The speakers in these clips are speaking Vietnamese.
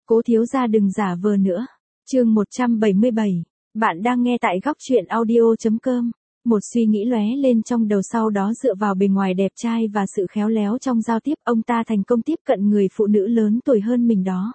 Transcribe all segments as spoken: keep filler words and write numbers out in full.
Cố thiếu gia đừng giả vờ nữa. Chương một trăm bảy mươi bảy. Bạn đang nghe tại góc truyện audio chấm com. Một suy nghĩ lóe lên trong đầu, sau đó dựa vào bề ngoài đẹp trai và sự khéo léo trong giao tiếp, ông ta thành công tiếp cận người phụ nữ lớn tuổi hơn mình đó.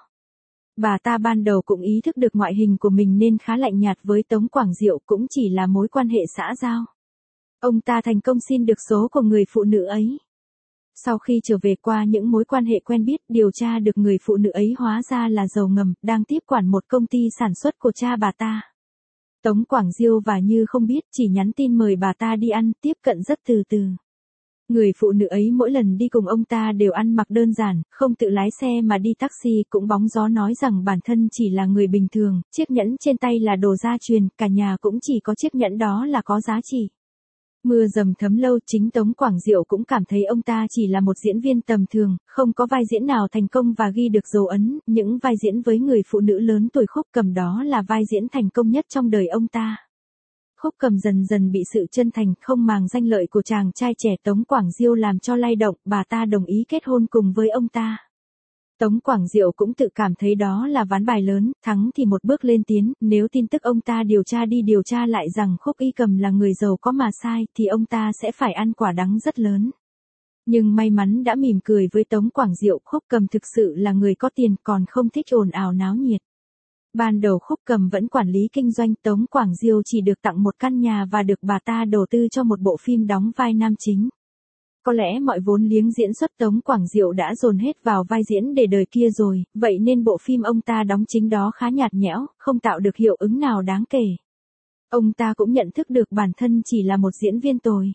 Bà ta ban đầu cũng ý thức được ngoại hình của mình nên khá lạnh nhạt với Tống Quảng Diệu, cũng chỉ là mối quan hệ xã giao. Ông ta thành công xin được số của người phụ nữ ấy. Sau khi trở về qua những mối quan hệ quen biết, điều tra được người phụ nữ ấy hóa ra là giàu ngầm, đang tiếp quản một công ty sản xuất của cha bà ta. Tống Quảng Diêu và như không biết, chỉ nhắn tin mời bà ta đi ăn, tiếp cận rất từ từ. Người phụ nữ ấy mỗi lần đi cùng ông ta đều ăn mặc đơn giản, không tự lái xe mà đi taxi, cũng bóng gió nói rằng bản thân chỉ là người bình thường, chiếc nhẫn trên tay là đồ gia truyền, cả nhà cũng chỉ có chiếc nhẫn đó là có giá trị. Mưa dầm thấm lâu, chính Tống Quảng Diệu cũng cảm thấy ông ta chỉ là một diễn viên tầm thường, không có vai diễn nào thành công và ghi được dấu ấn. Những vai diễn với người phụ nữ lớn tuổi Khúc Cầm đó là vai diễn thành công nhất trong đời ông ta. Khúc Cầm dần dần bị sự chân thành, không màng danh lợi của chàng trai trẻ Tống Quảng Diêu làm cho lay động, bà ta đồng ý kết hôn cùng với ông ta. Tống Quảng Diệu cũng tự cảm thấy đó là ván bài lớn, thắng thì một bước lên tiến, nếu tin tức ông ta điều tra đi điều tra lại rằng Khúc Y Cầm là người giàu có mà sai, thì ông ta sẽ phải ăn quả đắng rất lớn. Nhưng may mắn đã mỉm cười với Tống Quảng Diệu, Khúc Cầm thực sự là người có tiền, còn không thích ồn ào náo nhiệt. Ban đầu Khúc Cầm vẫn quản lý kinh doanh, Tống Quảng Diêu chỉ được tặng một căn nhà và được bà ta đầu tư cho một bộ phim đóng vai nam chính. Có lẽ mọi vốn liếng diễn xuất Tống Quảng Diệu đã dồn hết vào vai diễn để đời kia rồi, vậy nên bộ phim ông ta đóng chính đó khá nhạt nhẽo, không tạo được hiệu ứng nào đáng kể. Ông ta cũng nhận thức được bản thân chỉ là một diễn viên tồi.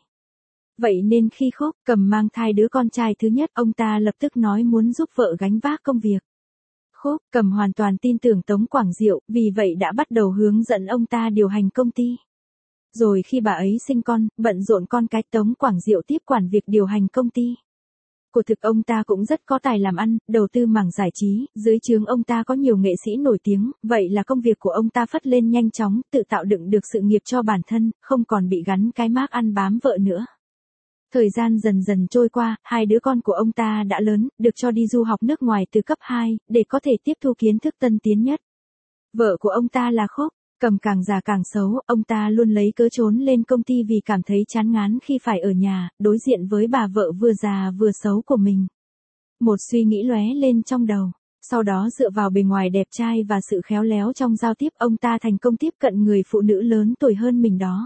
Vậy nên khi Khúc Cầm mang thai đứa con trai thứ nhất, ông ta lập tức nói muốn giúp vợ gánh vác công việc. Khúc Cầm hoàn toàn tin tưởng Tống Quảng Diệu, vì vậy đã bắt đầu hướng dẫn ông ta điều hành công ty. Rồi khi bà ấy sinh con, bận rộn con cái, Tống Quảng Diệu tiếp quản việc điều hành công ty. Của thực ông ta cũng rất có tài làm ăn, đầu tư mảng giải trí, dưới trướng ông ta có nhiều nghệ sĩ nổi tiếng, vậy là công việc của ông ta phất lên nhanh chóng, tự tạo đựng được sự nghiệp cho bản thân, không còn bị gắn cái mác ăn bám vợ nữa. Thời gian dần dần trôi qua, hai đứa con của ông ta đã lớn, được cho đi du học nước ngoài từ cấp hai, để có thể tiếp thu kiến thức tân tiến nhất. Vợ của ông ta là Khúc Cầm càng già càng xấu, ông ta luôn lấy cớ trốn lên công ty vì cảm thấy chán ngán khi phải ở nhà, đối diện với bà vợ vừa già vừa xấu của mình. Một suy nghĩ lóe lên trong đầu, sau đó dựa vào bề ngoài đẹp trai và sự khéo léo trong giao tiếp, ông ta thành công tiếp cận người phụ nữ lớn tuổi hơn mình đó.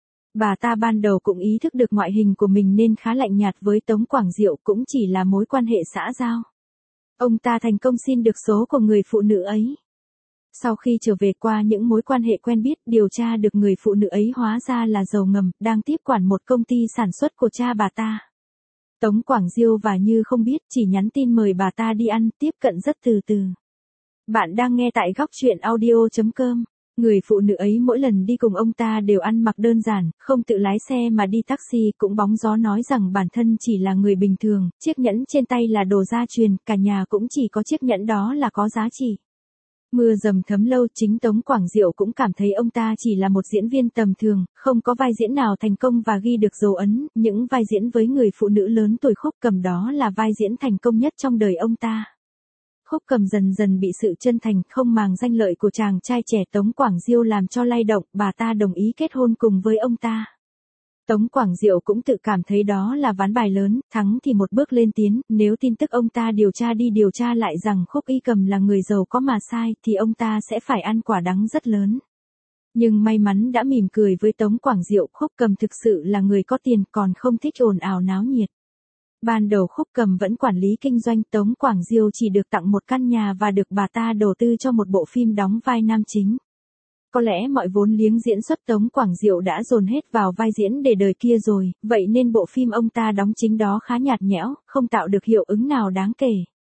Bà ta ban đầu cũng ý thức được ngoại hình của mình nên khá lạnh nhạt với Tống Quảng Diệu, cũng chỉ là mối quan hệ xã giao. Ông ta thành công xin được số của người phụ nữ ấy. Sau khi trở về qua những mối quan hệ quen biết, điều tra được người phụ nữ ấy hóa ra là giàu ngầm, đang tiếp quản một công ty sản xuất của cha bà ta. Tống Quảng Diêu và như không biết, chỉ nhắn tin mời bà ta đi ăn, tiếp cận rất từ từ. Bạn đang nghe tại góc truyện audio chấm com. Người phụ nữ ấy mỗi lần đi cùng ông ta đều ăn mặc đơn giản, không tự lái xe mà đi taxi, cũng bóng gió nói rằng bản thân chỉ là người bình thường, chiếc nhẫn trên tay là đồ gia truyền, cả nhà cũng chỉ có chiếc nhẫn đó là có giá trị. Mưa dầm thấm lâu, chính Tống Quảng Diệu cũng cảm thấy ông ta chỉ là một diễn viên tầm thường, không có vai diễn nào thành công và ghi được dấu ấn. Những vai diễn với người phụ nữ lớn tuổi Khúc Cầm đó là vai diễn thành công nhất trong đời ông ta. Khúc Cầm dần dần bị sự chân thành, không màng danh lợi của chàng trai trẻ Tống Quảng Diêu làm cho lay động, bà ta đồng ý kết hôn cùng với ông ta. Tống Quảng Diệu cũng tự cảm thấy đó là ván bài lớn, thắng thì một bước lên tiến, nếu tin tức ông ta điều tra đi điều tra lại rằng Khúc Y Cầm là người giàu có mà sai, thì ông ta sẽ phải ăn quả đắng rất lớn. Nhưng may mắn đã mỉm cười với Tống Quảng Diệu, Khúc Cầm thực sự là người có tiền, còn không thích ồn ào náo nhiệt. Ban đầu Khúc Cầm vẫn quản lý kinh doanh, Tống Quảng Diêu chỉ được tặng một căn nhà và được bà ta đầu tư cho một bộ phim đóng vai nam chính. Có lẽ mọi vốn liếng diễn xuất Tống Quảng Diệu đã dồn hết vào vai diễn để đời kia rồi, vậy nên bộ phim ông ta đóng chính đó khá nhạt nhẽo, không tạo được hiệu ứng nào đáng kể.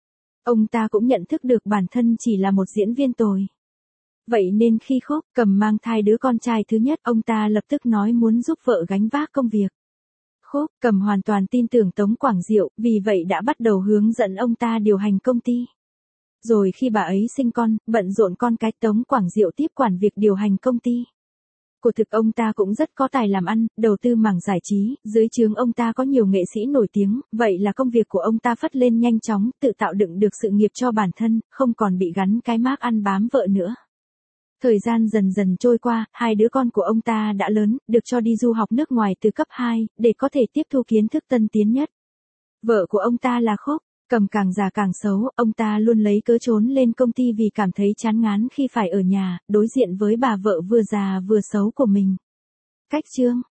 Ông ta cũng nhận thức được bản thân chỉ là một diễn viên tồi. Vậy nên khi Khúc Cầm mang thai đứa con trai thứ nhất, ông ta lập tức nói muốn giúp vợ gánh vác công việc. Khúc Cầm hoàn toàn tin tưởng Tống Quảng Diệu, vì vậy đã bắt đầu hướng dẫn ông ta điều hành công ty. Rồi khi bà ấy sinh con, bận rộn con cái, Tống Quảng Diệu tiếp quản việc điều hành công ty. Của thực ông ta cũng rất có tài làm ăn, đầu tư mảng giải trí, dưới trướng ông ta có nhiều nghệ sĩ nổi tiếng, vậy là công việc của ông ta phất lên nhanh chóng, tự tạo đựng được sự nghiệp cho bản thân, không còn bị gắn cái mác ăn bám vợ nữa. Thời gian dần dần trôi qua, hai đứa con của ông ta đã lớn, được cho đi du học nước ngoài từ cấp hai, để có thể tiếp thu kiến thức tân tiến nhất. Vợ của ông ta là Khúc, cầm càng già càng xấu, ông ta luôn lấy cớ trốn lên công ty vì cảm thấy chán ngán khi phải ở nhà, đối diện với bà vợ vừa già vừa xấu của mình. Cách chương